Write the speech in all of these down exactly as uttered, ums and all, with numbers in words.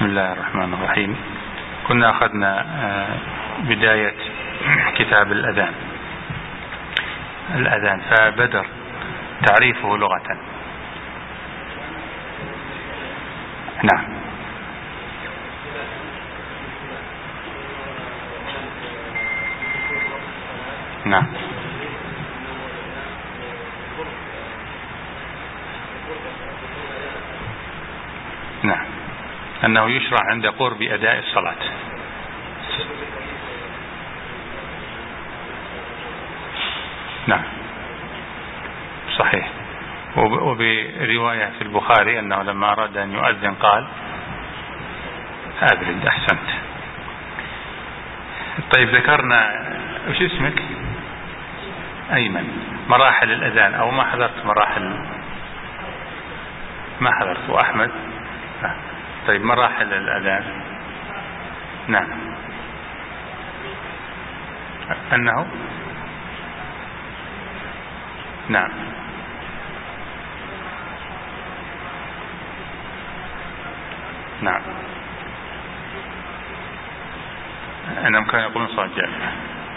بسم الله الرحمن الرحيم. كنا أخذنا بداية كتاب الأذان الأذان فبدر تعريفه لغة. نعم. نعم. نعم. أنه يشرع عند قرب أداء الصلاة. نعم صحيح. وبرواية في البخاري أنه لما أراد أن يؤذن قال أبرد. أحسنت. طيب ذكرنا وش اسمك؟ أيمن. مراحل الأذان أو ما حضرت مراحل؟ ما حضرت. وأحمد؟ طيب مراحل الأذان. نعم. أنه نعم نعم أنهم كانوا يقولون صلاة جامعة.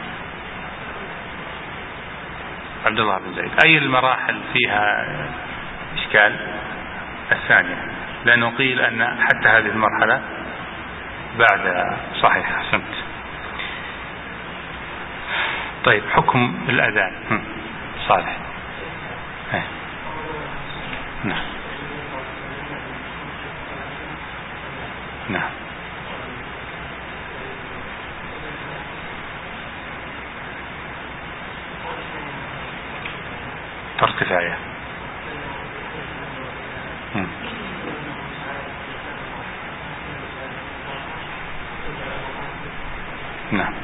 عبد الله بن زيد. أي المراحل فيها إشكال؟ الثانية، لأنه قيل أن حتى هذه المرحلة بعد. صحيح. أحسنت. طيب حكم الأذان. صالح. نعم. نعم. فرض كفاية. نعم.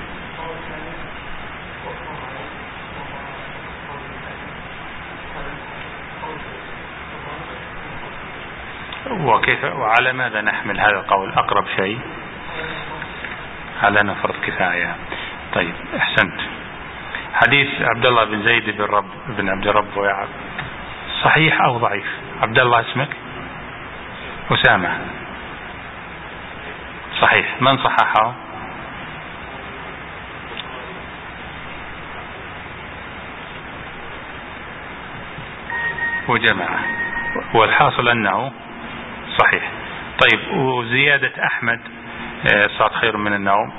وكيف وعلى ماذا نحمل هذا القول؟ أقرب شيء على أنه فرض كفاية. طيب أحسنت. حديث عبد الله بن زيد بن رب بن عبد رب ويعقوب صحيح أو ضعيف؟ عبد الله اسمك؟ أسامة. صحيح. من صححه؟ وجماعة. والحاصل أنه صحيح. طيب وزيادة أحمد صار خير من النوم؟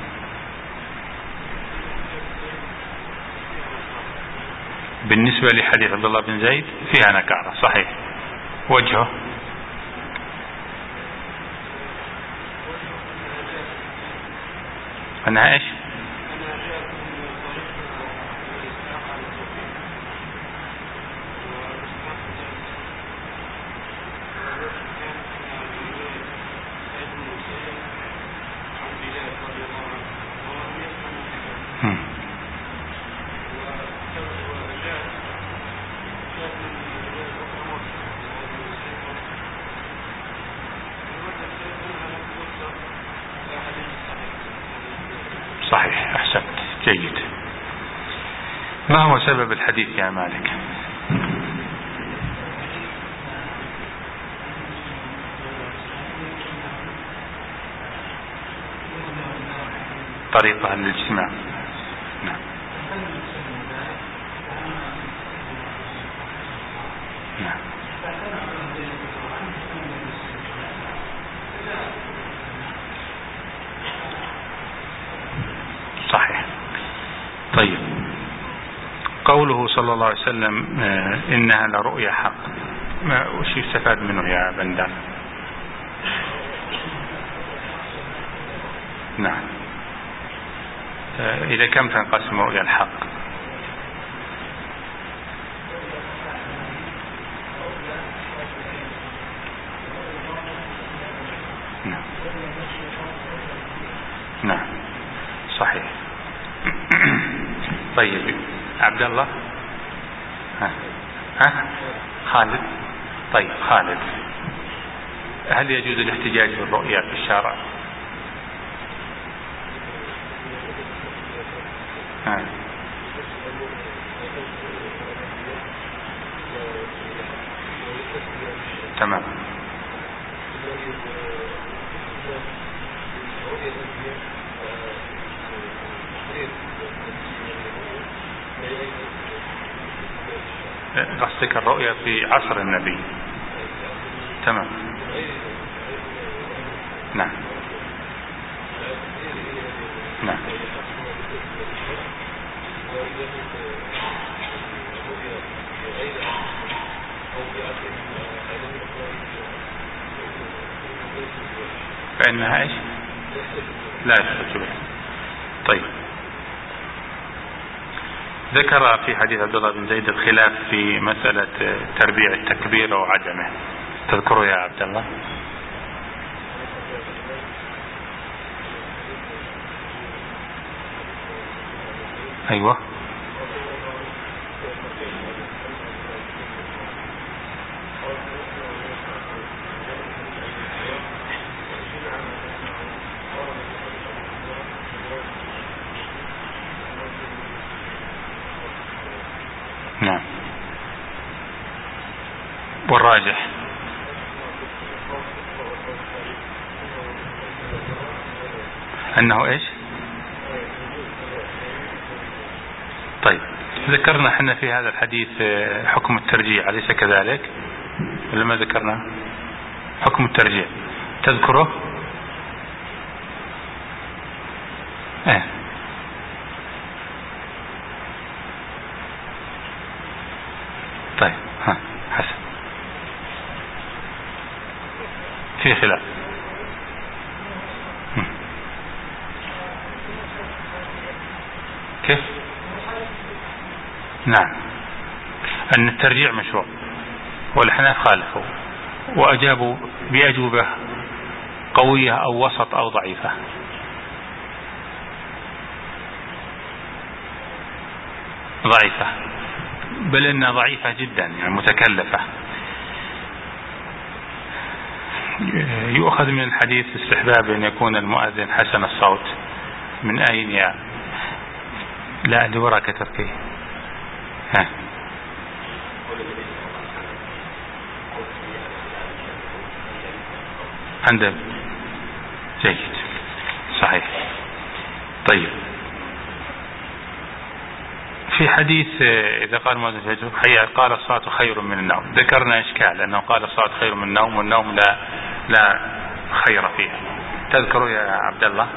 بالنسبة لحديث عبد الله بن زيد فيها نكارة. صحيح. وجهه أنها إيش؟ صحيح. أحسنت. جيد. ما هو سبب الحديث يا مالك؟ طريقة للاجتماع. نعم. نعم. صحيح. طيب قوله صلى الله عليه وسلم إنها لرؤيا حق، ما وش يستفاد منه يا بندر؟ نعم. إذا كم تنقسم رؤيا الحق؟ نعم. نعم. صحيح. طيب عبد الله. ها. ها. خالد. طيب خالد، هل يجوز الاحتجاج بالرؤيا في الشارع؟ ها. تمام. قصدك الرؤيا في عصر النبي؟ تمام. نعم نعم. فإنها إيش؟ لا يثبت به. طيب، ذكر في حديث عبد الله بن زيد الخلاف في مسألة تربيع التكبير وعدمه، تذكره يا عبد الله؟ أيوة. نعم. والراجح أنه إيش؟ طيب، ذكرنا احنا في هذا الحديث حكم الترجيع، أليس كذلك؟ ولا ما ذكرنا حكم الترجيع؟ تذكره؟ ايه. طيب، ها حسن، في خلاف. كيف؟ نعم، أن الترجيع مشروع، والحناف خالفوا وأجابوا بأجوبة قوية أو وسط أو ضعيفة. ضعيفة، بل إنها ضعيفة جدا، يعني متكلفة. يؤخذ من الحديث استحباب أن يكون المؤذن حسن الصوت. من أين يا لا اللي وراك تركي؟ ها، عنده جيد، صحيح. طيب، في حديث إذا قال مؤذن حي قال الصلاة خير من النوم، ذكرنا إشكال أنه قال الصلاة خير من النوم، والنوم لا لا خير فيها. تذكروا يا عبد الله؟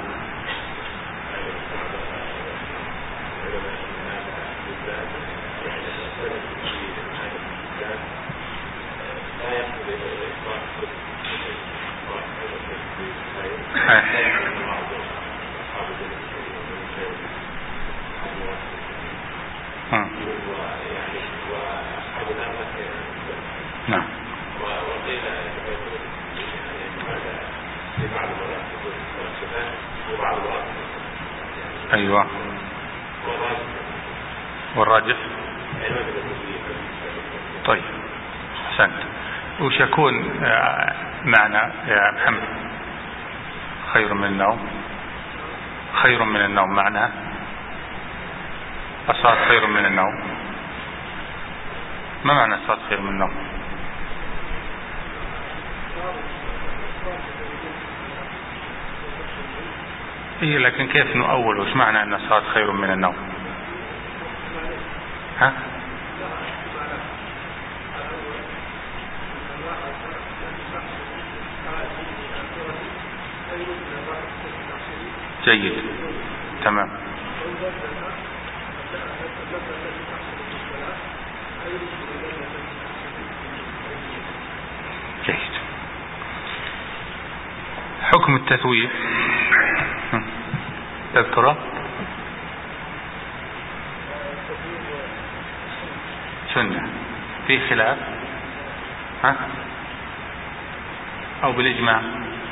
نعم. أيوة. والراجح. طيب، أحسنت. وش يكون معنى يا محمد خير من النوم؟ خير من النوم معنى الصلاة خير من النوم. ما معنى الصلاة خير من النوم؟ إيه، لكن كيف نؤول؟ وش معنى أن الصلاة خير من النوم؟ ها؟ جيد، تمام. جيد. حكم التثويب تذكره؟ سنة، في خلاف، ها؟ أو بالإجماع؟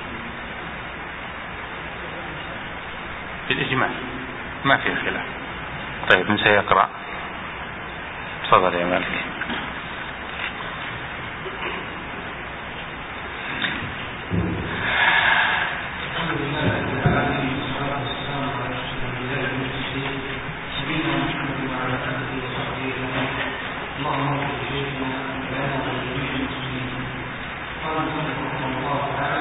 بالإجماع ما في خلاف. طيب، من سيقرأ؟ تفضل يا مالك. اللهم اغفر لنا ولجميع المسلمين. قال المصنف رحمه الله تعالى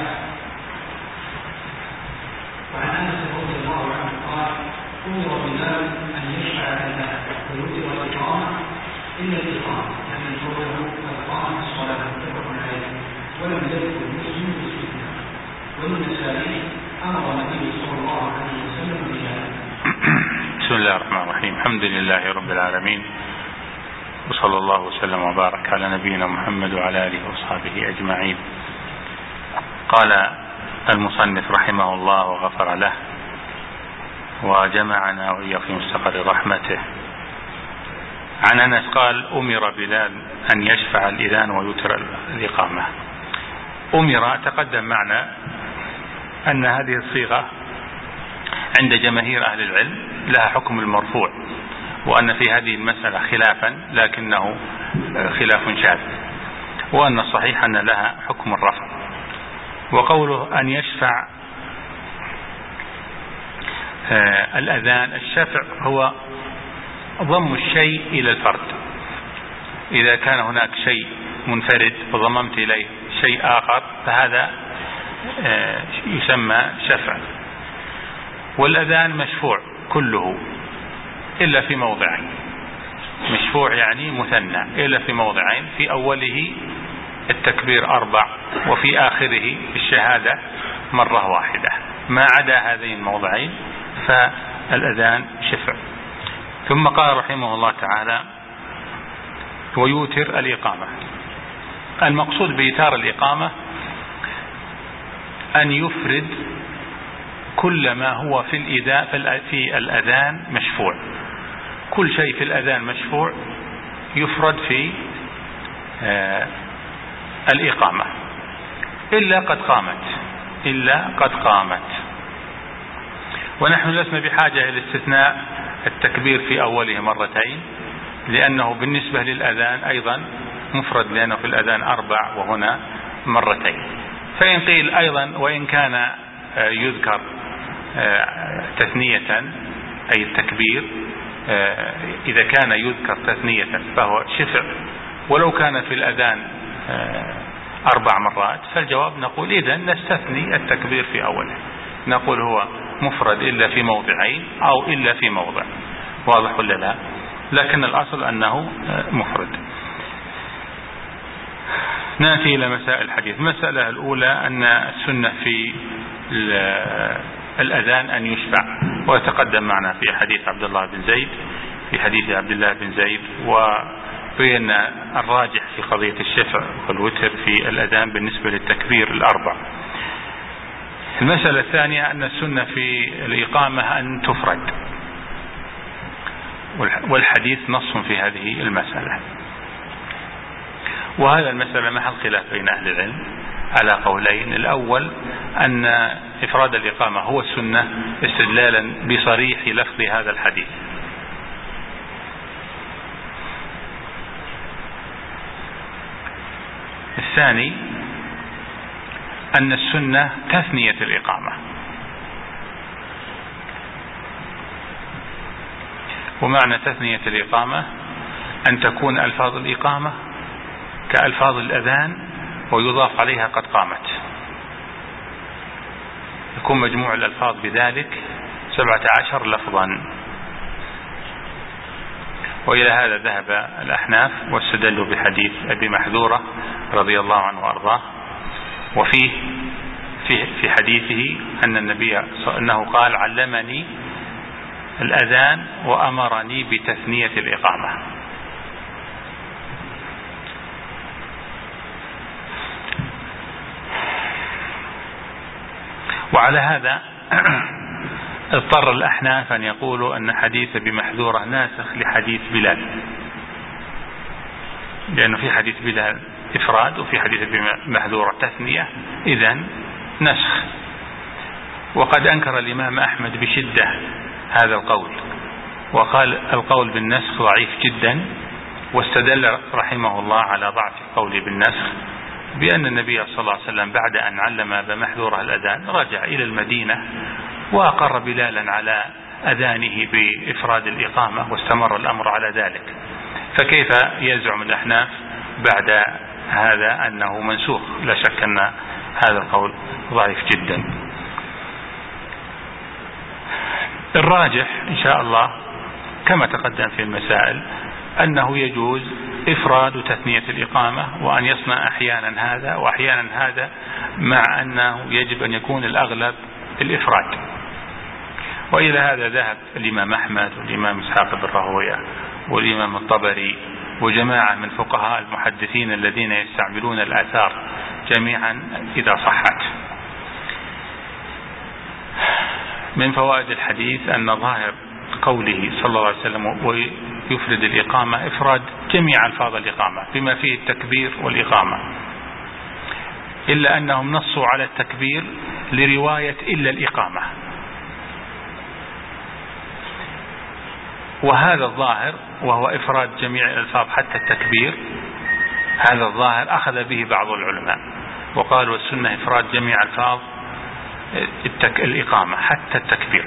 إلا الإقامة يعني قوله فقام الصلاة متفق عليه ولم يذكر مسلم بالاستثناء والنسائي أمر النبي صلى الله عليه وسلم بهذا. بسم الله الرحمن الرحيم. الحمد لله رب العالمين وصلى الله وسلم وبارك على نبينا محمد وعلى آله وصحبه أجمعين. قال المصنف رحمه الله وغفر له وجمعنا وإياه في مستقر رحمته. عن أنس قال أمر بلال أن يشفع الإذان ويوتر الإقامة. أمر تقدم معنا أن هذه الصيغة عند جماهير أهل العلم لها حكم المرفوع، وأن في هذه المسألة خلافا لكنه خلاف شاذ، وأن الصحيح أن لها حكم الرفع. وقوله أن يشفع آه الأذان، الشفع هو ضم الشيء إلى الفرد. إذا كان هناك شيء منفرد وضممت إليه شيء آخر فهذا آه يسمى شفع. والأذان مشفوع كله إلا في موضعين. مشفوع يعني مثنى إلا في موضعين، في أوله التكبير أربع وفي آخره الشهادة مرة واحدة. ما عدا هذين الموضعين فالأذان شفع. ثم قال رحمه الله تعالى ويوتر الإقامة. المقصود بإيتار الإقامة أن يفرد كل ما هو في الإذان في الأذان مشفوع. كل شيء في الأذان مشفوع يفرد في آه الإقامة إلا قد قامت إلا قد قامت ونحن لسنا بحاجة إلى استثناء التكبير في أوله مرتين، لأنه بالنسبة للأذان أيضا مفرد، لأنه في الأذان أربع وهنا مرتين. فإن قيل أيضا وإن كان يذكر تثنية أي التكبير، إذا كان يذكر تثنية فهو شفع، ولو كان في الأذان أربع مرات فالجواب نقول إذن نستثني التكبير في أوله، نقول هو مفرد إلا في موضعين أو إلا في موضع. واضح ولا لا؟ لكن الأصل أنه مفرد. نأتي إلى مسائل الحديث. المسألة الأولى أن السنة في الأذان أن يشفع، ويتقدم معنا في حديث عبد الله بن زيد في حديث عبد الله بن زيد وبين الراجح في قضية الشفع والوتر في الأذان بالنسبة للتكبير الأربع. المسألة الثانية أن السنة في الإقامة أن تفرد، والحديث نص في هذه المسألة. وهذا المسألة محل خلاف بين أهل العلم على قولين. الأول أن إفراد الإقامة هو السنة استدلالا بصريح لفظ هذا الحديث. الثاني أن السنة تثنية الإقامة، ومعنى تثنية الإقامة أن تكون ألفاظ الإقامة كألفاظ الأذان ويضاف عليها قد قامت، يكون مجموع الألفاظ بذلك سبعة عشر لفظا. وإلى هذا ذهب الأحناف واستدلوا بحديث أبي محذورة رضي الله عنه وأرضاه، وفيه في في حديثه أن النبي أنه قال علمني الأذان وأمرني بتثنية الإقامة. وعلى هذا اضطر الأحناف أن يقولوا أن حديث بمحذورة ناسخ لحديث بلال، لأنه في حديث بلال إفراد وفي حديث بمحذورة تثنية، إذن نسخ. وقد أنكر الإمام أحمد بشدة هذا القول، وقال القول بالنسخ ضعيف جدا، واستدل رحمه الله على ضعف القول بالنسخ بأن النبي صلى الله عليه وسلم بعد أن علم بمحذورة الأذان رجع إلى المدينة وأقر بلالا على أذانه بإفراد الإقامة، واستمر الأمر على ذلك. فكيف يزعم الأحناف بعد هذا أنه منسوخ؟ لا شك أن هذا القول ضعيف جدا. الراجح إن شاء الله كما تقدم في المسائل أنه يجوز إفراد تثنية الإقامة، وأن يصنع أحيانا هذا وأحيانا هذا، مع أنه يجب أن يكون الأغلب الإفراد. وإلى هذا ذهب الإمام أحمد والإمام إسحاق بن راهويه والإمام الطبري وجماعة من فقهاء المحدثين الذين يستعملون الآثار جميعا إذا صحت. من فوائد الحديث أن ظاهر قوله صلى الله عليه وسلم ويفرد الإقامة إفراد جميع ألفاظ الإقامة بما فيه التكبير والإقامة، إلا أنهم نصوا على التكبير لرواية إلا الإقامة، وهذا الظاهر وهو إفراد جميع الألفاظ حتى التكبير، هذا الظاهر أخذ به بعض العلماء وقالوا السنة إفراد جميع ألفاظ الإقامة حتى التكبير.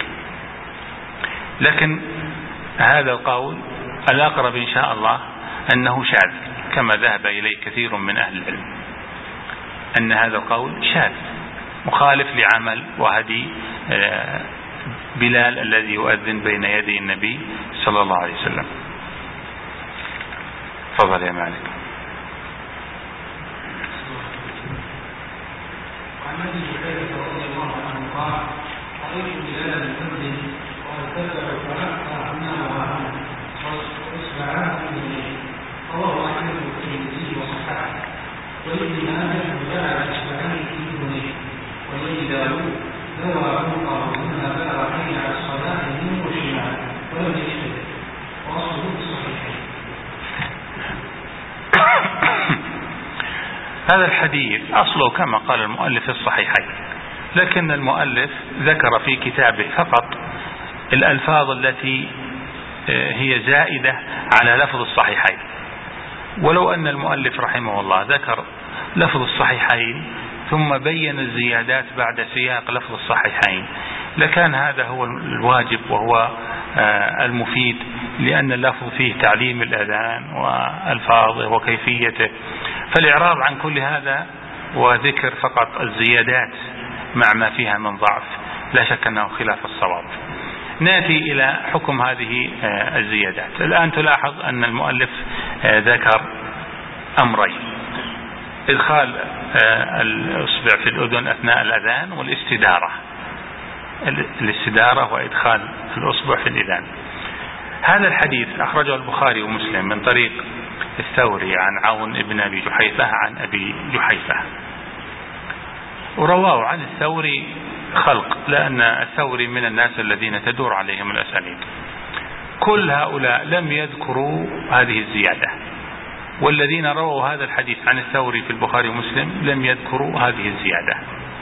لكن هذا القول الأقرب إن شاء الله أنه شاذ، كما ذهب إليه كثير من أهل العلم، أن هذا القول شاذ مخالف لعمل وهدي بلال الذي يؤذن بين يدي النبي صلى الله عليه وسلم. تفضل يا مالك. وعن ابي هريره رضي الله عنه قال: رايت بلالا يؤذن وارتفع فاقطع هنا وهنا واصبعاه في يديه. رواه احمد والترمذي وصححه. وابن ماجه جعل اصبعيه في اذنيه. ولابي داود ذوى عنقه ثم بلغ حي على الصلاه يمين وشمال ولم يشتد. واصله في الصحيحين. هذا الحديث أصله كما قال المؤلف في الصحيحين، لكن المؤلف ذكر في كتابه فقط الألفاظ التي هي زائدة على لفظ الصحيحين. ولو أن المؤلف رحمه الله ذكر لفظ الصحيحين ثم بين الزيادات بعد سياق لفظ الصحيحين لكان هذا هو الواجب وهو المفيد، لأن اللفظ فيه تعليم الأذان وألفاظه وكيفيته. فالإعراض عن كل هذا وذكر فقط الزيادات مع ما فيها من ضعف لا شك أنه خلاف الصواب. نأتي إلى حكم هذه الزيادات. الآن تلاحظ أن المؤلف ذكر أمرين: إدخال الإصبع في الأذن أثناء الأذان، والاستدارة الاستدارة وإدخال الأصبع في الأذان. هذا الحديث أخرجه البخاري ومسلم من طريق الثوري عن عون ابن أبي جحيفة عن أبي جحيفة، ورواه عن الثوري خلق، لأن الثوري من الناس الذين تدور عليهم الأسانيد. كل هؤلاء لم يذكروا هذه الزيادة، والذين رووا هذا الحديث عن الثوري في البخاري ومسلم لم يذكروا هذه الزيادة.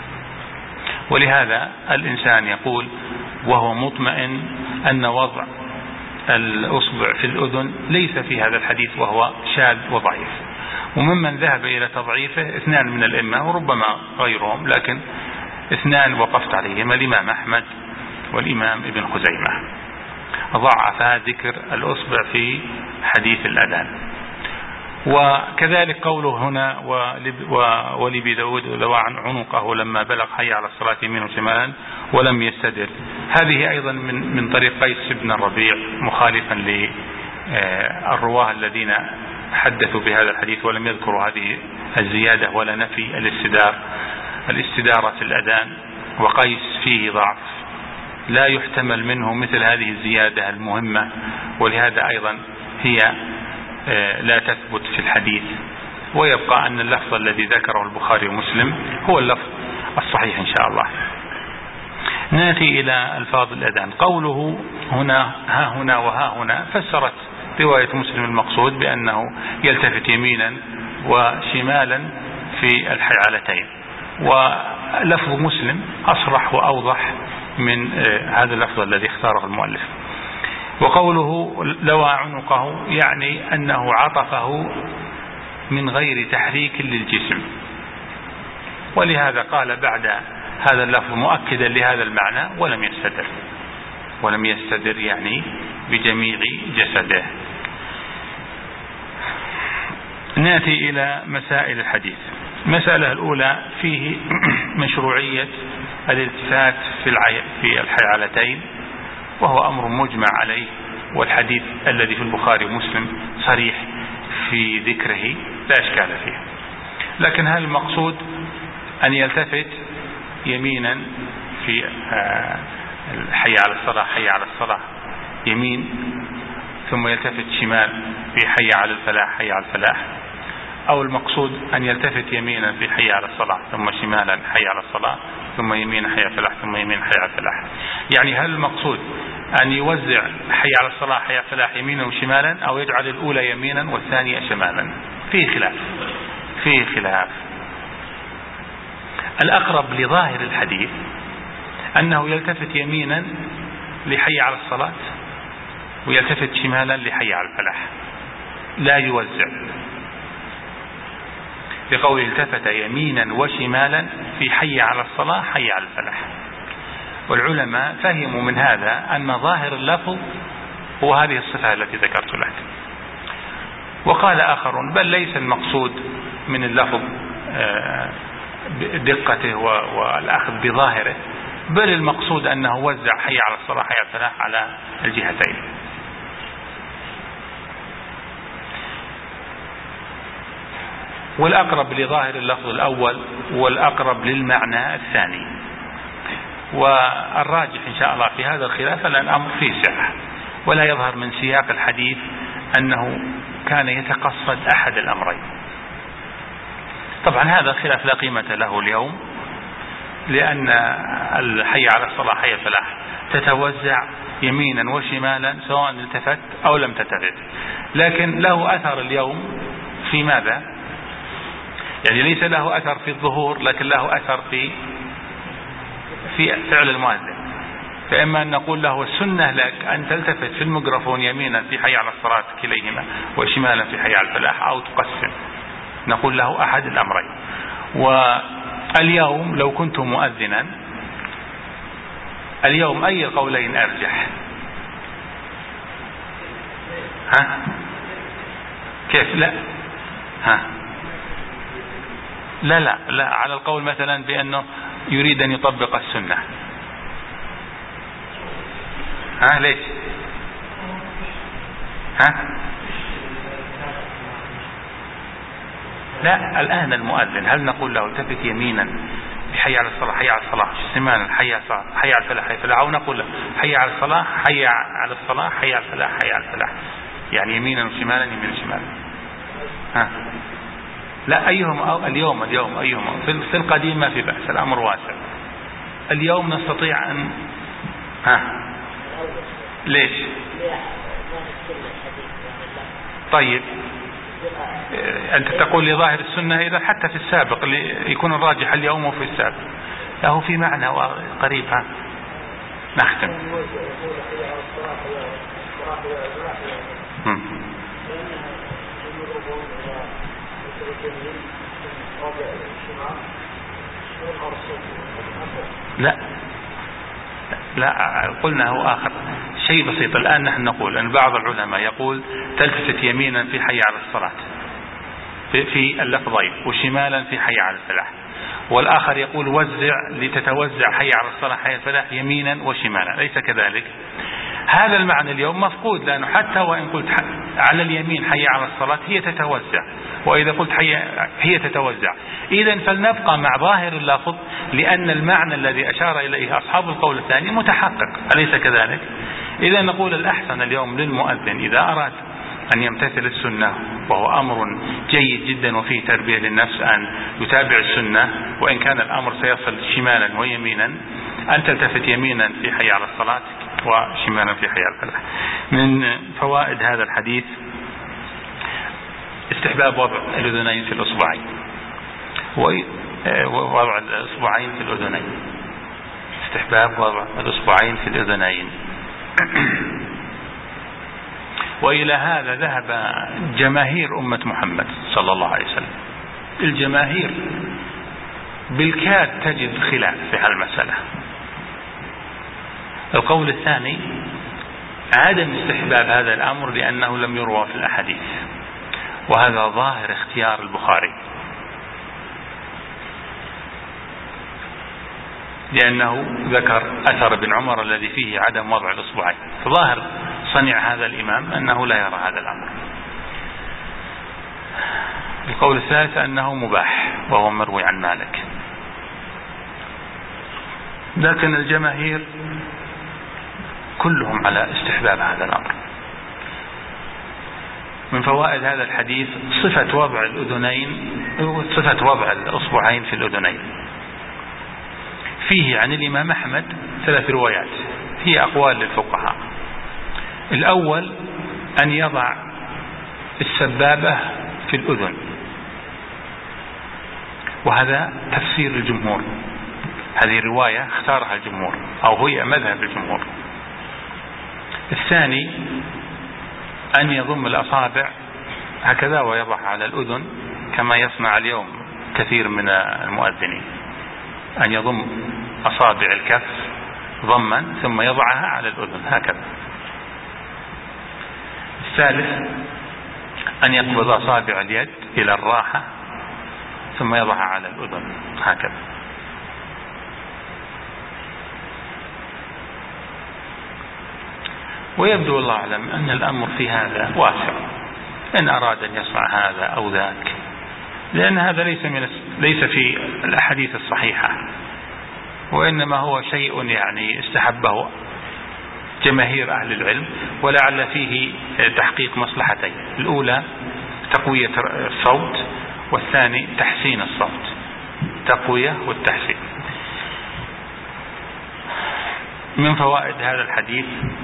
ولهذا الإنسان يقول وهو مطمئن أن وضع الأصبع في الأذن ليس في هذا الحديث وهو شاذ وضعيف. وممن ذهب إلى تضعيفه اثنان من الأئمة وربما غيرهم، لكن اثنان وقفت عليهما: الإمام أحمد والإمام ابن خزيمة، ضعفا ذكر الأصبع في حديث الأذان. وكذلك قوله هنا ولابي داود ذوى عنقه لما بلغ حي على الصلاة يمين وشمالا ولم يستدر، هذه أيضا من من طريق قيس بن الربيع مخالفا للرواه الذين حدثوا بهذا الحديث ولم يذكروا هذه الزيادة ولا نفي الاستدار الاستدارة في الأذان. وقيس فيه ضعف لا يحتمل منه مثل هذه الزيادة المهمة، ولهذا أيضا هي لا تثبت في الحديث. ويبقى أن اللفظ الذي ذكره البخاري ومسلم هو اللفظ الصحيح إن شاء الله. نأتي إلى ألفاظ الأذان. قوله هنا ها هنا وها هنا فسرت رواية مسلم المقصود بأنه يلتفت يمينا وشمالا في الحيعلتين، ولفظ مسلم أصرح وأوضح من هذا اللفظ الذي اختاره المؤلف. وقوله لوى عنقه يعني أنه عطفه من غير تحريك للجسم، ولهذا قال بعد هذا اللفظ مؤكدا لهذا المعنى ولم يستدر ولم يستدر يعني بجميع جسده. نأتي إلى مسائل الحديث. المسألة الأولى فيه مشروعية الالتفات في الحيعلتين، وهو أمر مجمع عليه والحديث الذي في البخاري ومسلم صريح في ذكره لا إشكال فيه. لكن هل المقصود أن يلتفت يمينا في حي على الصلاة حي على الصلاة يمين، ثم يلتفت شمال في حي على الفلاح حي على الفلاح، أو المقصود أن يلتفت يمينا في حي على الصلاة ثم شمالا حي على الصلاة ثم يمين حي على الفلاح ثم يمين حي على الفلاح؟ يعني هل المقصود أن يوزع حي على الصلاة حي على الفلاح يمينا وشمالا، أو يجعل الأولى يمينا والثانية شمالا؟ فيه خلاف فيه خلاف الأقرب لظاهر الحديث أنه يلتفت يمينا لحي على الصلاة ويلتفت شمالا لحي على الفلاح، لا يوزع، بقول التفت يمينا وشمالا في حي على الصلاة حي على الفلاح. والعلماء فهموا من هذا أن ظاهر اللفظ هو هذه الصفة التي ذكرت لك. وقال آخرون بل ليس المقصود من اللفظ دقته والأخذ بظاهره، بل المقصود أنه وزع حي على الصلاة حي على الفلاح على الجهتين. والأقرب لظاهر اللفظ الأول والأقرب للمعنى الثاني. والراجح إن شاء الله في هذا الخلاف أن الأمر فيه سعة، ولا يظهر من سياق الحديث أنه كان يتقصد أحد الأمرين. طبعا هذا الخلاف لا قيمة له اليوم، لأن الحي على الصلاة حي الفلاح تتوزع يمينا وشمالا سواء التفت أو لم تلتفت، لكن له أثر اليوم في ماذا؟ يعني ليس له أثر في الظهور، لكن له أثر في في فعل المؤذن. فإما أن نقول له السنة لك أن تلتفت في الميكروفون يمينا في حي على الصلاة كليهما وشمالا في حي على الفلاح، أو تقسم، نقول له أحد الأمرين. واليوم لو كنت مؤذنا اليوم أي قولين أرجح؟ ها كيف؟ لا ها لا لا لا على القول مثلا بأنه يريد أن يطبق السنة. ها ليش؟ ها لا الآن المؤذن هل نقول له التفت يمينا حي على الصلاة حي على الصلاة شمالا حي على الصلاة حي على الفلاح حي على الفلاح، أو نقول له حي على الصلاة حي على الصلاة حي على الفلاح حي على الفلاح، يعني يمينا وشمالا يمينا وشمالا؟ ها لا أيهم أو اليوم اليوم أيهم في القديم ما في بأس، الأمر واسع. اليوم نستطيع أن ها ليش؟ طيب أنت تقول لظاهر السنة إذا حتى في السابق يكون الراجح اليوم وفي السابق له في معنى قريب. ها نختم. لا لا قلنا هو آخر شيء بسيط. الآن نحن نقول أن بعض العلماء يقول تلتفت يمينا في حي على الصلاة في اللفظين وشمالا في حي على الفلاح، والآخر يقول وزع لتتوزع حي على الصلاة حي على الفلاح يمينا وشمالا، ليس كذلك. هذا المعنى اليوم مفقود، لأنه حتى وإن قلت على اليمين حي على الصلاة هي تتوزع، وإذا قلت حي هي تتوزع. إذن فلنبقى مع ظاهر اللفظ، لأن المعنى الذي أشار إليه أصحاب القول الثاني متحقق، أليس كذلك؟ إذا نقول الأحسن اليوم للمؤذن إذا أراد أن يمتثل السنة، وهو أمر جيد جدا وفيه تربية للنفس أن يتابع السنة، وإن كان الأمر سيصل شمالا ويمينا، أن تلتفت يمينا في حي على الصلاة وشمالا في حي على الفلاح. من فوائد هذا الحديث استحباب وضع الأذنين في الأصبعين، ووضع الأصبعين في الأذنين، استحباب وضع الأصبعين في الأذنين. وإلى هذا ذهب جماهير أمة محمد صلى الله عليه وسلم. الجماهير بالكاد تجد خلاف في هالمسألة. القول الثاني عدم استحباب هذا الأمر لأنه لم يروى في الأحاديث، وهذا ظاهر اختيار البخاري، لأنه ذكر أثر ابن عمر الذي فيه عدم وضع الأصبعين. فظاهر صنع هذا الإمام أنه لا يرى هذا الأمر. القول الثالث أنه مباح وهو مروي عن مالك، لكن الجماهير كلهم على استحباب هذا الأمر. من فوائد هذا الحديث صفة وضع الأذنين، صفة وضع الأصبعين في الأذنين. فيه عن الإمام أحمد ثلاث روايات هي أقوال للفقهاء. الأول أن يضع السبابة في الأذن، وهذا تفسير الجمهور، هذه الرواية اختارها الجمهور أو هي مذهب الجمهور. الثاني أن يضم الأصابع هكذا ويضع على الأذن كما يصنع اليوم كثير من المؤذنين، أن يضم أصابع الكف ضما ثم يضعها على الأذن هكذا. الثالث أن يقبض أصابع اليد إلى الراحة ثم يضعها على الأذن هكذا. ويبدو والله أعلم أن الأمر في هذا واسع، إن أراد أن يصنع هذا أو ذاك، لأن هذا ليس من ليس في الأحاديث الصحيحة، وإنما هو شيء يعني استحبه جماهير أهل العلم، ولعل فيه تحقيق مصلحتين: الأولى تقوية الصوت، والثاني تحسين الصوت، تقوية والتحسين. من فوائد هذا الحديث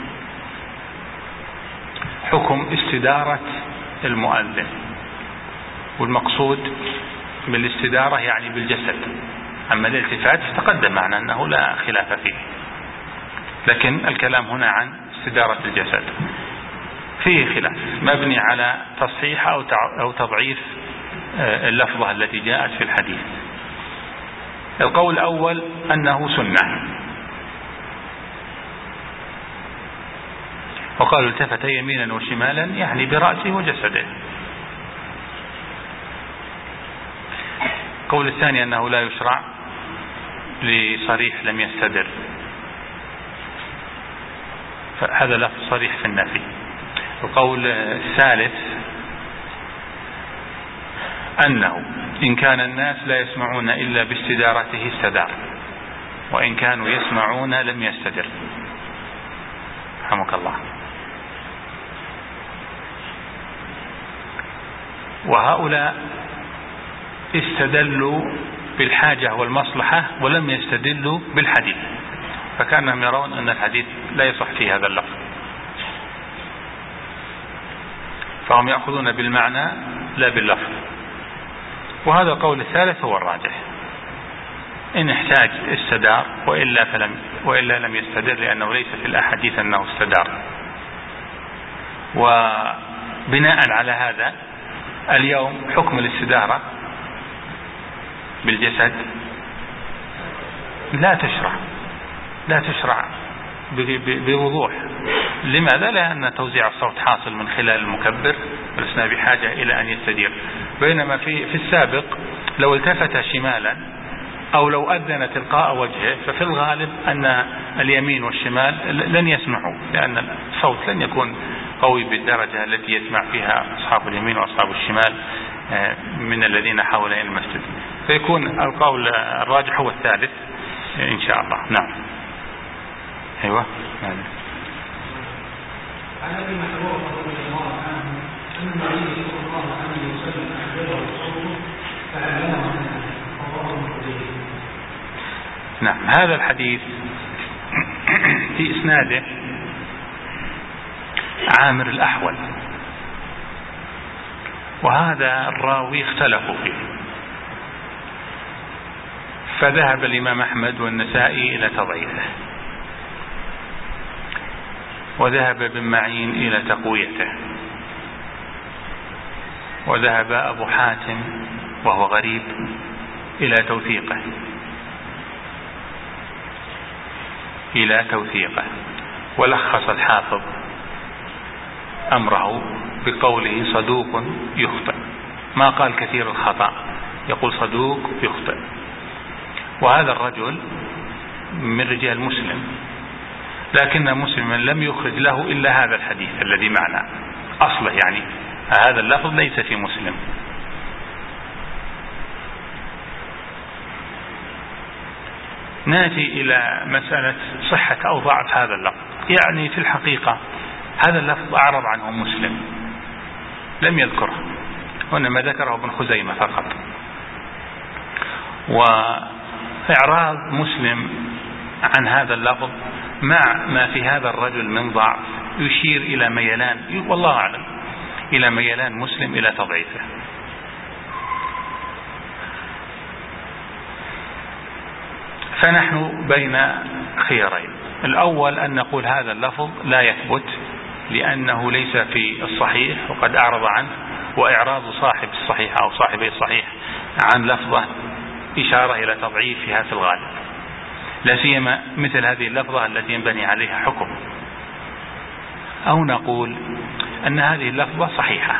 حكم استدارة المؤذن، والمقصود بالاستدارة يعني بالجسد، أما الالتفات تقدم معنا أنه لا خلاف فيه، لكن الكلام هنا عن استدارة الجسد. فيه خلاف مبني على تصحيح أو تضعيف اللفظة التي جاءت في الحديث. القول الأول أنه سنة، وقالوا التفت يمينا وشمالا يعني برأسه وجسده. القول الثاني أنه لا يشرع لصريح لم يستدر، فهذا لفظ صريح في النفي. القول الثالث أنه إن كان الناس لا يسمعون إلا باستدارته استدار، وإن كانوا يسمعون لم يستدر. رحمك الله. وهؤلاء استدلوا بالحاجة والمصلحة ولم يستدلوا بالحديث، فكانهم يرون أن الحديث لا يصح فيه هذا اللفظ، فهم يأخذون بالمعنى لا باللفظ. وهذا القول الثالث هو الراجح، إن احتاج استدار، وإلا, فلم وإلا لم يستدر، لأنه ليس في الأحاديث أنه استدار. وبناء على هذا اليوم حكم الاستدارة بالجسد لا تشرع لا تشرع بوضوح. لماذا؟ لأن توزيع الصوت حاصل من خلال المكبر، ولسنا بحاجة إلى أن يستدير. بينما في, في السابق لو التفت شمالا أو لو أذن تلقاء وجهه، ففي الغالب أن اليمين والشمال لن يسمعوا، لأن الصوت لن يكون قوي بالدرجة التي يسمع فيها أصحاب اليمين وأصحاب الشمال من الذين حولين المسجد. فيكون القول الراجح هو الثالث إن شاء الله. نعم. أيوة. نعم. عن ابي محذور رضي الله عنه ان النبي صلى الله عليه وسلم اخبره صوته فعلمه الله عليه. نعم. هذا الحديث في اسناده عامر الأحول، وهذا الراوي اختلفوا فيه، فذهب الإمام أحمد والنسائي إلى تضعيفه، وذهب ابن معين إلى تقويته، وذهب أبو حاتم وهو غريب إلى توثيقه إلى توثيقه ولخص الحافظ أمره بقوله صدوق يخطئ، ما قال كثير الخطأ، يقول صدوق يخطئ. وهذا الرجل من رجال مسلم، لكن مسلما لم يخرج له إلا هذا الحديث الذي معنا أصله، يعني هذا اللفظ ليس في مسلم. نأتي إلى مسألة صحة أو ضعف هذا اللفظ. يعني في الحقيقة هذا اللفظ أعرض عنه مسلم، لم يذكره، وإنما ذكره ابن خزيمة فقط. وإعراض مسلم عن هذا اللفظ مع ما في هذا الرجل من ضعف يشير إلى ميلان، والله أعلم، إلى ميلان مسلم إلى تضعيفه. فنحن بين خيارين: الأول أن نقول هذا اللفظ لا يثبت لأنه ليس في الصحيح وقد أعرض عنه، وإعراض صاحب الصحيح أو صاحبي الصحيح عن لفظة إشارة إلى تضعيفها في الغالب، لا سيما مثل هذه اللفظة التي ينبني عليها حكم. أو نقول أن هذه اللفظة صحيحة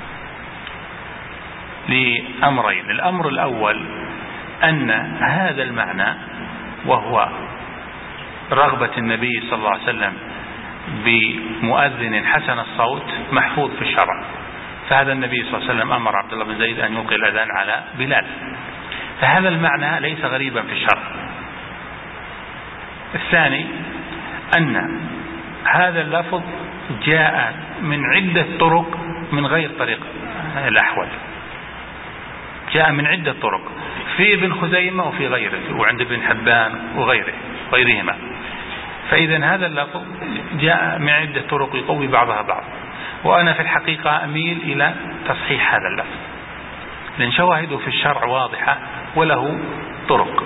لأمرين: الأمر الأول أن هذا المعنى، وهو رغبة النبي صلى الله عليه وسلم بمؤذن حسن الصوت، محفوظ في الشرع، فهذا النبي صلى الله عليه وسلم أمر عبد الله بن زيد أن يلقي الأذان على بلال، فهذا المعنى ليس غريبا في الشرع. الثاني أن هذا اللفظ جاء من عدة طرق من غير طريق الأحول، جاء من عدة طرق في ابن خزيمة وفي غيره، وعند ابن حبان وغيره غيرهما. فإذا هذا اللفظ جاء من عدة طرق يقوي بعضها بعض، وأنا في الحقيقة أميل إلى تصحيح هذا اللفظ، لأن شواهده في الشرع واضحة وله طرق.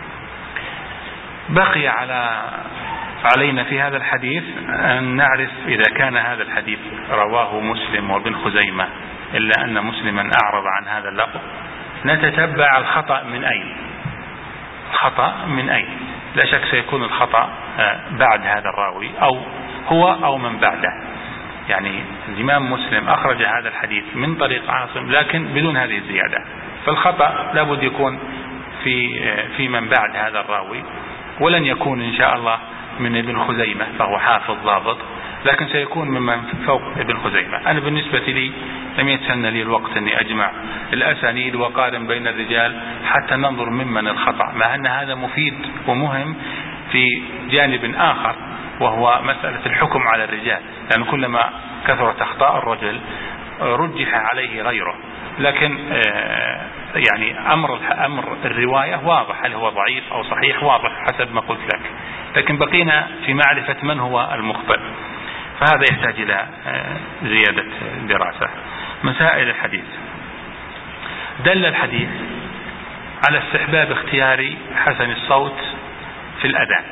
بقي على علينا في هذا الحديث أن نعرف إذا كان هذا الحديث رواه مسلم وابن خزيمة، إلا أن مسلما أعرض عن هذا اللفظ، نتتبع الخطأ من أين. الخطأ من أين؟ لا شك سيكون الخطأ بعد هذا الراوي، أو هو أو من بعده. يعني الإمام مسلم أخرج هذا الحديث من طريق عاصم لكن بدون هذه الزيادة، فالخطأ لابد يكون في في من بعد هذا الراوي، ولن يكون إن شاء الله من ابن خزيمة فهو حافظ ضابط، لكن سيكون ممن فوق ابن خزيمة. أنا بالنسبة لي لم يتسنى لي الوقت أني أجمع الأسانيد وقارن بين الرجال حتى ننظر ممن الخطأ، مع أن هذا مفيد ومهم في جانب آخر، وهو مسألة الحكم على الرجال، لأن كلما كثرت أخطاء الرجل رجح عليه غيره. لكن يعني أمر أمر الرواية واضح، هل هو ضعيف أو صحيح واضح حسب ما قلت لك، لكن بقينا في معرفة من هو المخطئ، فهذا يحتاج إلى زيادة دراسة. مسائل الحديث: دل الحديث على استحباب اختيار حسن الصوت في الأذان،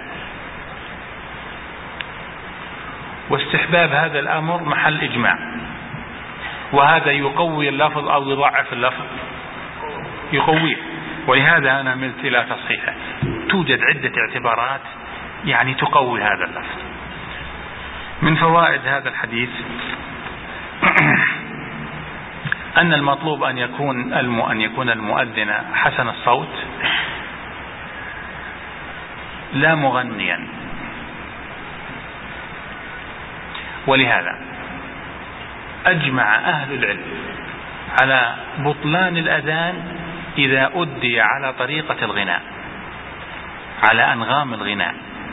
واستحباب هذا الأمر محل إجماع، وهذا يقوي اللفظ أو يضعف اللفظ؟ يقويه، ولهذا أنا ملت إلى تصحيحه. توجد عدة اعتبارات يعني تقوي هذا اللفظ. من فوائد هذا الحديث أن المطلوب أن يكون أن يكون المؤذن حسن الصوت لا مغنيا، ولهذا أجمع أهل العلم على بطلان الأذان إذا أدي على طريقة الغناء، على أنغام الغناء.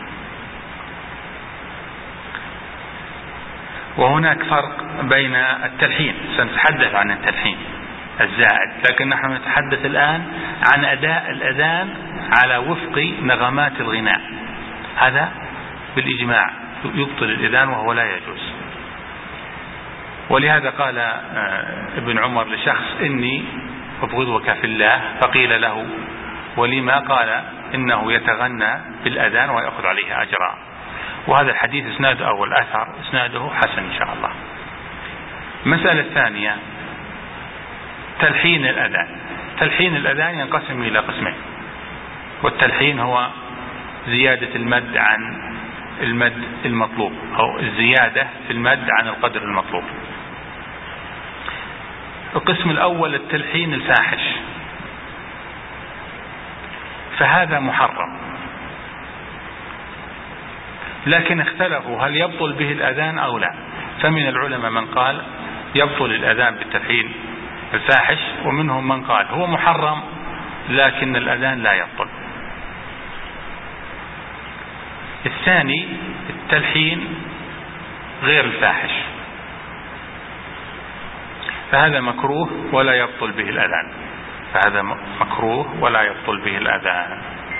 وهناك فرق بين التلحين، سنتحدث عن التلحين الزائد، لكن نحن نتحدث الآن عن أداء الأذان على وفق نغمات الغناء، هذا بالإجماع يبطل الأذان وهو لا يجوز. ولهذا قال ابن عمر لشخص: إني أبغضك في الله، فقيل له: ولما؟ قال: إنه يتغنى بالأذان ويأخذ عليه أجرا. وهذا الحديث اسناده أو الأثر اسناده حسن إن شاء الله. المسألة الثانية تلحين الأذان. تلحين الأذان ينقسم إلى قسمين، والتلحين هو زيادة المد عن المد المطلوب، أو الزيادة في المد عن القدر المطلوب. القسم الأول التلحين الفاحش، فهذا محرم، لكن اختلفوا هل يبطل به الأذان أو لا. فمن العلماء من قال يبطل الأذان بالتلحين الفاحش، ومنهم من قال هو محرم لكن الأذان لا يبطل. الثاني التلحين غير الفاحش، فهذا مكروه ولا يبطل به الأذان، فهذا مكروه ولا يبطل به الأذان.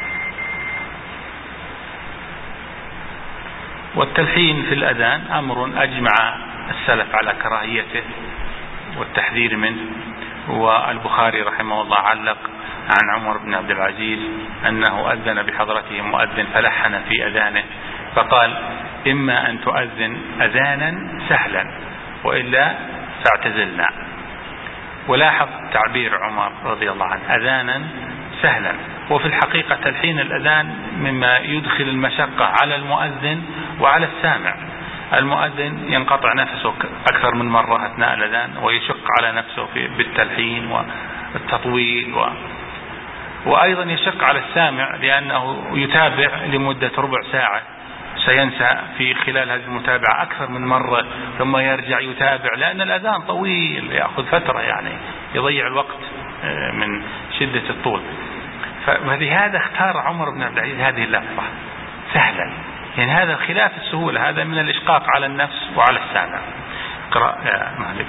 والتلحين في الأذان أمر أجمع السلف على كراهيته والتحذير منه. والبخاري رحمه الله علق عن عمر بن عبد العزيز أنه أذن بحضرته مؤذن فلحن في أذانه فقال إما أن تؤذن أذانا سهلا وإلا فاعتزلنا. ولاحظ تعبير عمر رضي الله عنه أذانا سهلا، وفي الحقيقة تلحين الأذان مما يدخل المشقة على المؤذن وعلى السامع. المؤذن ينقطع نفسه أكثر من مرة أثناء الأذان ويشق على نفسه بالتلحين والتطويل و... وأيضا يشق على السامع لأنه يتابع لمدة ربع ساعة، سينسى في خلال هذه المتابعة أكثر من مرة ثم يرجع يتابع، لأن الأذان طويل يأخذ فترة، يعني يضيع الوقت من شدة الطول. فلهذا اختار عمر بن عبد العزيز هذه اللفظة سهلا، يعني هذا خلاف السهولة، هذا من الإشقاق على النفس وعلى السامع. اقرأ يا مالك.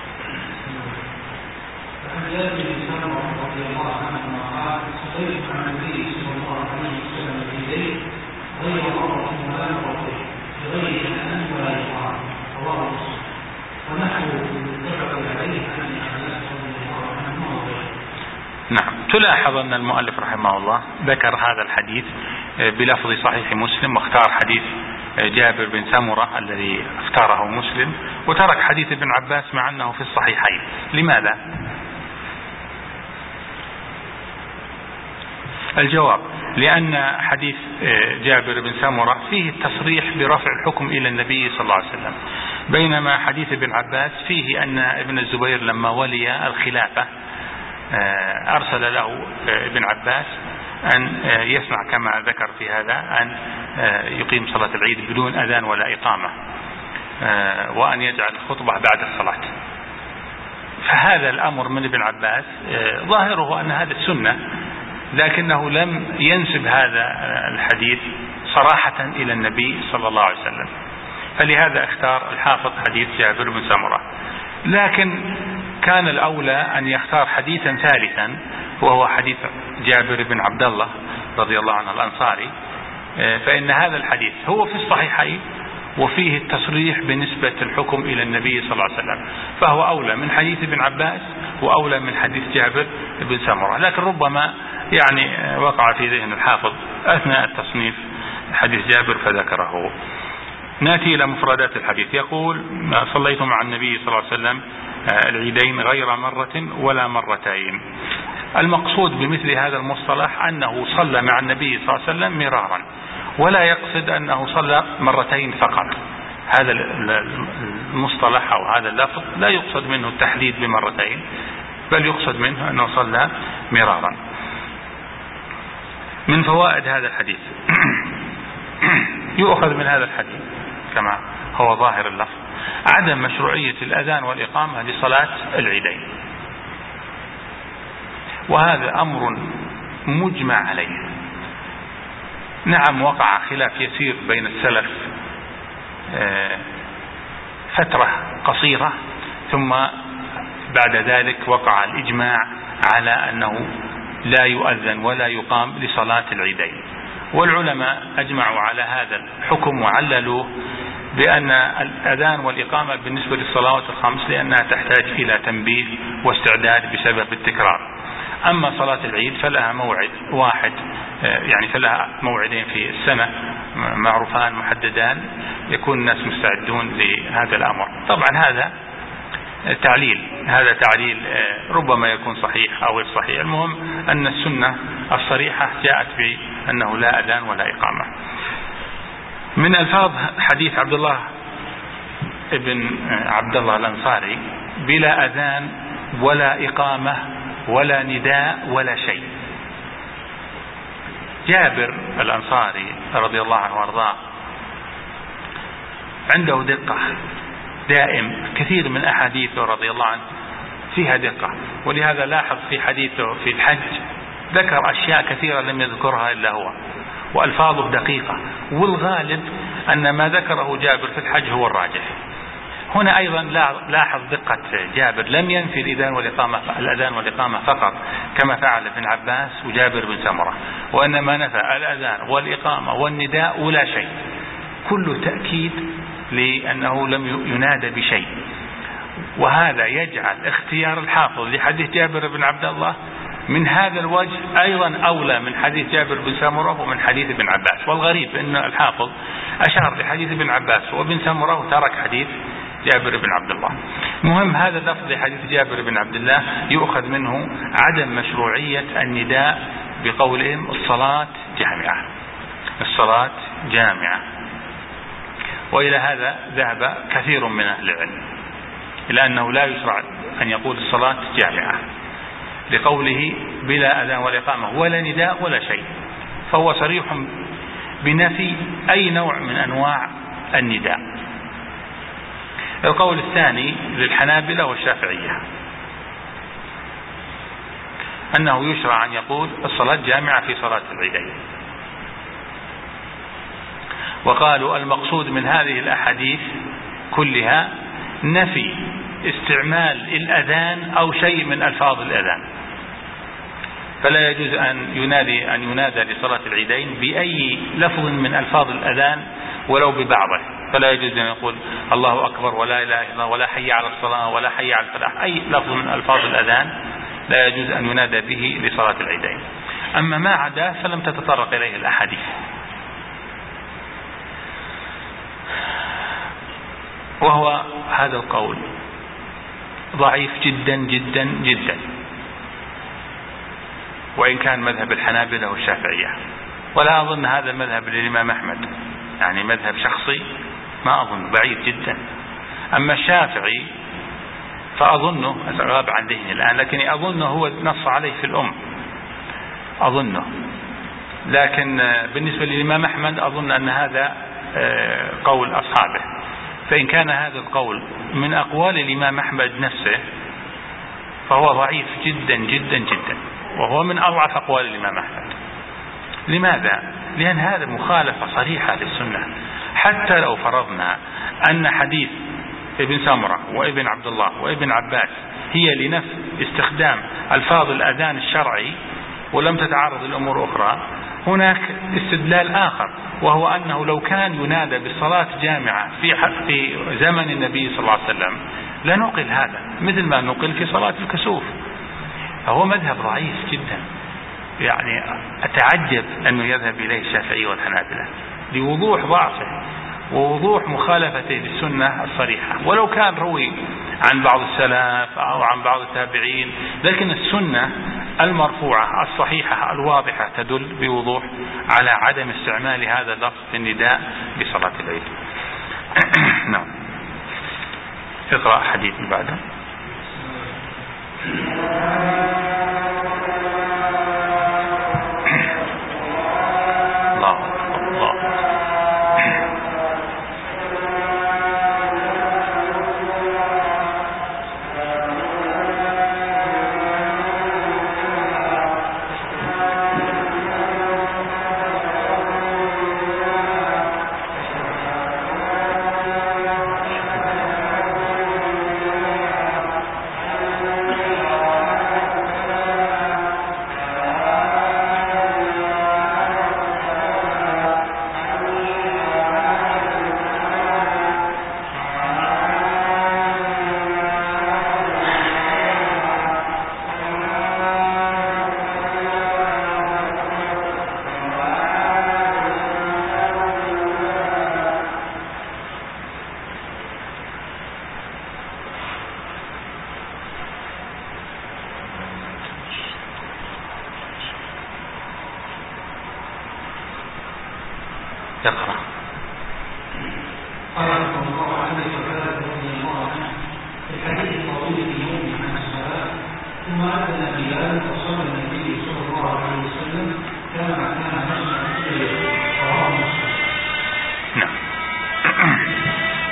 نعم. تلاحظ أن المؤلف رحمه الله ذكر هذا الحديث بلفظ صحيح مسلم، واختار حديث جابر بن سمرة الذي اختاره مسلم، وترك حديث ابن عباس مع أنه في الصحيحين. لماذا؟ الجواب لأن حديث جابر بن سمرة فيه التصريح برفع الحكم إلى النبي صلى الله عليه وسلم، بينما حديث ابن عباس فيه أن ابن الزبير لما ولي الخلافة أرسل له ابن عباس أن يصنع كما ذكر في هذا، أن يقيم صلاة العيد بدون أذان ولا إقامة، وأن يجعل الخطبة بعد الصلاة. فهذا الأمر من ابن عباس ظاهره أن هذا السنة، لكنه لم ينسب هذا الحديث صراحة إلى النبي صلى الله عليه وسلم، فلهذا اختار الحافظ حديث جابر بن سمرة. لكن كان الأولى أن يختار حديثا ثالثا وهو حديث جابر بن عبد الله رضي الله عنه الأنصاري، فإن هذا الحديث هو في الصحيحين وفيه التصريح بنسبة الحكم إلى النبي صلى الله عليه وسلم، فهو أولى من حديث ابن عباس وأولى من حديث جابر بن سمرة. لكن ربما يعني وقع في ذهن الحافظ أثناء التصنيف حديث جابر فذكره. نأتي إلى مفردات الحديث. يقول صليت مع النبي صلى الله عليه وسلم العيدين غير مرة ولا مرتين. المقصود بمثل هذا المصطلح أنه صلى مع النبي صلى الله عليه وسلم مرارا، ولا يقصد أنه صلى مرتين فقط. هذا المصطلح أو هذا اللفظ لا يقصد منه التحديد بمرتين، بل يقصد منه أنه صلى مرارا. من فوائد هذا الحديث يؤخذ من هذا الحديث كما هو ظاهر اللفظ عدم مشروعية الأذان والإقامة لصلاة العيدين، وهذا أمر مجمع عليه. نعم وقع خلاف يسير بين السلف فترة قصيرة، ثم بعد ذلك وقع الإجماع على أنه لا يؤذن ولا يقام لصلاة العيدين. والعلماء أجمعوا على هذا الحكم وعللوه بأن الأذان والإقامة بالنسبة للصلوات الخمس لأنها تحتاج إلى تنبيه واستعداد بسبب التكرار. أما صلاة العيد فلها موعد واحد، يعني فلها موعدين في السنة معروفان محددان يكون الناس مستعدون لهذا الأمر. طبعا هذا تعليل، هذا تعليل ربما يكون صحيح أو غير صحيح، المهم أن السنة الصريحة جاءت بأنه لا أذان ولا إقامة. من ألفاظ حديث عبد الله ابن عبد الله الأنصاري بلا أذان ولا إقامة ولا نداء ولا شيء. جابر الأنصاري رضي الله عنه وارضاه عنده دقة دائم. كثير من أحاديثه رضي الله عنه فيها دقة، ولهذا لاحظ في حديثه في الحج ذكر أشياء كثيرة لم يذكرها إلا هو، وألفاظه دقيقة، والغالب أن ما ذكره جابر في الحج هو الراجح. هنا أيضا لاحظ دقة جابر، لم ينفي الأذان والإقامة الأذان والإقامة فقط كما فعل ابن عباس وجابر بن سمرة، وإنما نفى الأذان والإقامة والنداء ولا شيء، كله تأكيد لأنه لم ينادى بشيء. وهذا يجعل اختيار الحافظ لحديث جابر بن عبد الله من هذا الوجه أيضا أولى من حديث جابر بن سمرة ومن حديث ابن عباس. والغريب أن الحافظ أشار لحديث ابن عباس وابن سمرة وترك حديث جابر بن عبد الله. مهم هذا اللفظ لحديث جابر بن عبد الله يؤخذ منه عدم مشروعية النداء بقولهم الصلاة جامعة، الصلاة جامعة. وإلى هذا ذهب كثير من أهل العلم، إلى أنه لا يشرع أن يقول الصلاة جامعة لقوله بلا أذان ولا إقامة ولا نداء ولا شيء، فهو صريح بنفي أي نوع من أنواع النداء. القول الثاني للحنابلة والشافعية أنه يشرع أن يقول الصلاة جامعة في صلاة العيدين، وقالوا المقصود من هذه الأحاديث كلها نفي استعمال الأذان أو شيء من ألفاظ الأذان، فلا يجوز أن ينادي أن ينادى لصلاة العيدين بأي لفظ من ألفاظ الأذان ولو ببعضه، فلا يجوز أن يقول الله أكبر ولا إله إلا الله ولا حي على الصلاة ولا حي على الفلاح، أي لفظ من ألفاظ الأذان لا يجوز أن ينادى به لصلاة العيدين. أما ما عدا فلم تتطرق إليه الأحاديث. وهو هذا القول ضعيف جدا جدا جدا، وإن كان مذهب الحنابلة والشافعية، ولا أظن هذا مذهب للإمام أحمد، يعني مذهب شخصي ما أظن، بعيد جدا. أما الشافعي فأظنه غاب عن ذهني الآن، لكن أظنه هو نص عليه في الأم أظنه، لكن بالنسبة للإمام أحمد أظن أن هذا قول أصحابه. فإن كان هذا القول من أقوال الإمام أحمد نفسه فهو ضعيف جدا جدا جدا، وهو من أضعف أقوال الإمام أحمد. لماذا؟ لأن هذا مخالفة صريحة للسنة. حتى لو فرضنا أن حديث ابن سمرة وابن عبد الله وابن عباس هي لنفس استخدام ألفاظ الأذان الشرعي ولم تتعارض الأمور أخرى، هناك استدلال آخر، وهو أنه لو كان ينادى بالصلاة جامعة في في زمن النبي صلى الله عليه وسلم لنقل هذا مثل ما نقل في صلاة الكسوف. فهو مذهب ضعيف جدا، يعني أتعجب أنه يذهب إليه الشافعي والحنابلة لوضوح ضعفه ووضوح مخالفته للسنة الصريحة، ولو كان روي عن بعض السلف أو عن بعض التابعين، لكن السنة المرفوعة الصحيحة الواضحة تدل بوضوح على عدم استعمال هذا اللفظ في النداء بصلاة العيد. نعم. اقرأ حديث بعده. يقرأ. قال رحمه الله عن ابي هريره رضي الله عنه في الحديث الطويل في يوم عن الصلاه ثم اذن بلال فصلى النبي صلى الله عليه وسلم كما كان يصنع في رواه مسلم. نعم.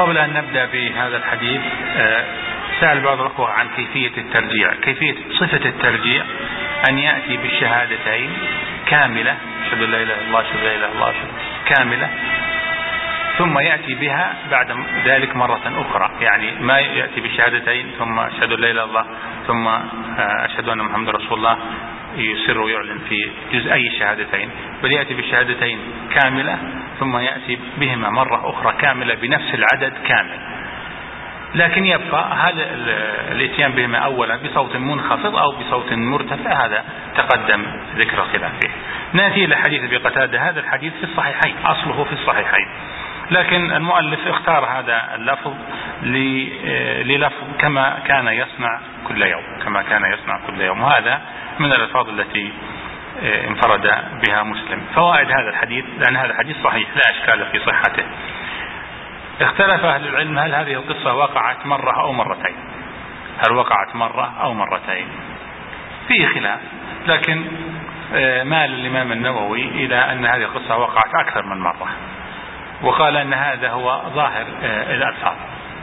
قبل أن نبدأ بهذا الحديث سأل بعض الأخوة عن كيفية الترجيع. كيفية صفة الترجيع أن يأتي بالشهادتين كاملة، أشهد أن لا إله إلا الله أشهد أن لا إله إلا الله كاملة، ثم يأتي بها بعد ذلك مرة أخرى. يعني ما يأتي بالشهادتين ثم أشهد أن لا إله إلا الله ثم أشهد أن محمد رسول الله يسر ويعلن في جزئي الشهادتين، بل يأتي بالشهادتين كاملة ثم يأتي بهما مرة أخرى كاملة بنفس العدد كامل. لكن يبقى هذا الاتيان بهما أولا بصوت منخفض أو بصوت مرتفع، هذا تقدم ذكر خلافه. نأتي إلى حديث أبي قتادة. هذا الحديث في الصحيحين، أصله في الصحيحين، لكن المؤلف اختار هذا اللفظ للفظ كما كان يصنع كل يوم، كما كان يصنع كل يوم، وهذا من الألفاظ التي انفرد بها مسلم. فوائد هذا الحديث، لأن هذا الحديث صحيح لا إشكال في صحته. اختلف أهل العلم هل هذه القصة وقعت مرة أو مرتين، هل وقعت مرة أو مرتين، فيه خلاف، لكن مال الإمام النووي إلى أن هذه القصة وقعت أكثر من مرة، وقال أن هذا هو ظاهر الألفاظ.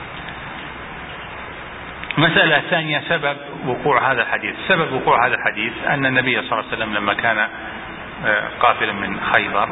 مسألة ثانية سبب وقوع هذا الحديث. سبب وقوع هذا الحديث أن النبي صلى الله عليه وسلم لما كان قافلا من خيبر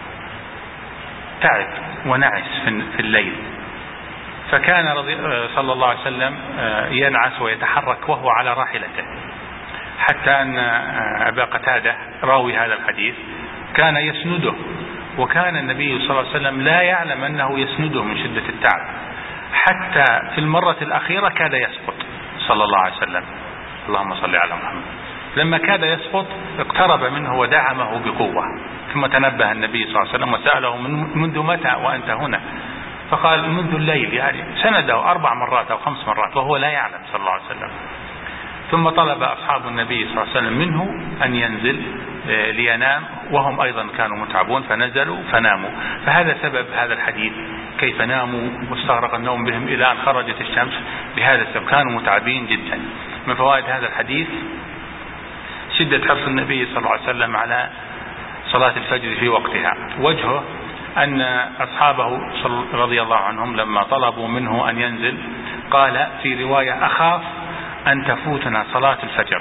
تعب ونعس في الليل، فكان صلى الله عليه وسلم ينعس ويتحرك وهو على راحلته، حتى أن أبا قتادة راوي هذا الحديث كان يسنده، وكان النبي صلى الله عليه وسلم لا يعلم أنه يسنده من شدة التعب، حتى في المرة الأخيرة كاد يسقط صلى الله عليه وسلم، اللهم صل على محمد، لما كاد يسقط اقترب منه ودعمه بقوة، ثم تنبه النبي صلى الله عليه وسلم وسأله منذ متى وأنت هنا؟ فقال منذ الليل، يعني سنده أربع مرات أو خمس مرات وهو لا يعلم صلى الله عليه وسلم. ثم طلب أصحاب النبي صلى الله عليه وسلم منه أن ينزل لينام، وهم أيضا كانوا متعبون فنزلوا فناموا. فهذا سبب هذا الحديث، كيف ناموا واستغرق النوم بهم إلى أن خرجت الشمس، بهذا السبب كانوا متعبين جدا. من فوائد هذا الحديث شدة حرص النبي صلى الله عليه وسلم على صلاة الفجر في وقتها. وجهه أن أصحابه رضي الله عنهم لما طلبوا منه أن ينزل قال في رواية أخاف أن تفوتنا صلاة الفجر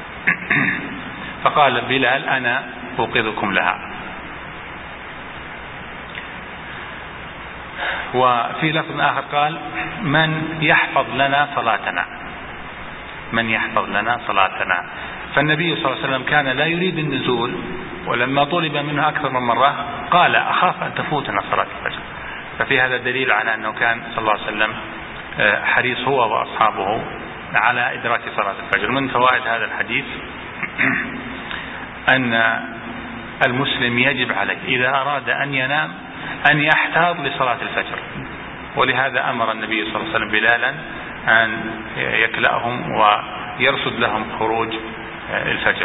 فقال بلال أنا أوقظكم لها. وفي لفظ آخر قال من يحفظ لنا صلاتنا، من يحفظ لنا صلاتنا. فالنبي صلى الله عليه وسلم كان لا يريد النزول، ولما طلب منه أكثر من مرة قال أخاف أن تفوتنا صلاة الفجر. ففي هذا الدليل على أنه كان صلى الله عليه وسلم حريص هو وأصحابه على إدراك صلاة الفجر. من فوائد هذا الحديث أن المسلم يجب عليه إذا أراد أن ينام أن يحتاط لصلاة الفجر، ولهذا أمر النبي صلى الله عليه وسلم بلالا أن يكلأهم ويرصد لهم خروج الفجر.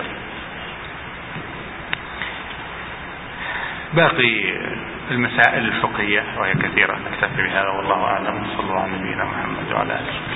باقي المسائل الفقهية وهي كثيرة، نكتفي بهذا والله أعلم. صلى الله على نبينا محمد وعلى آله.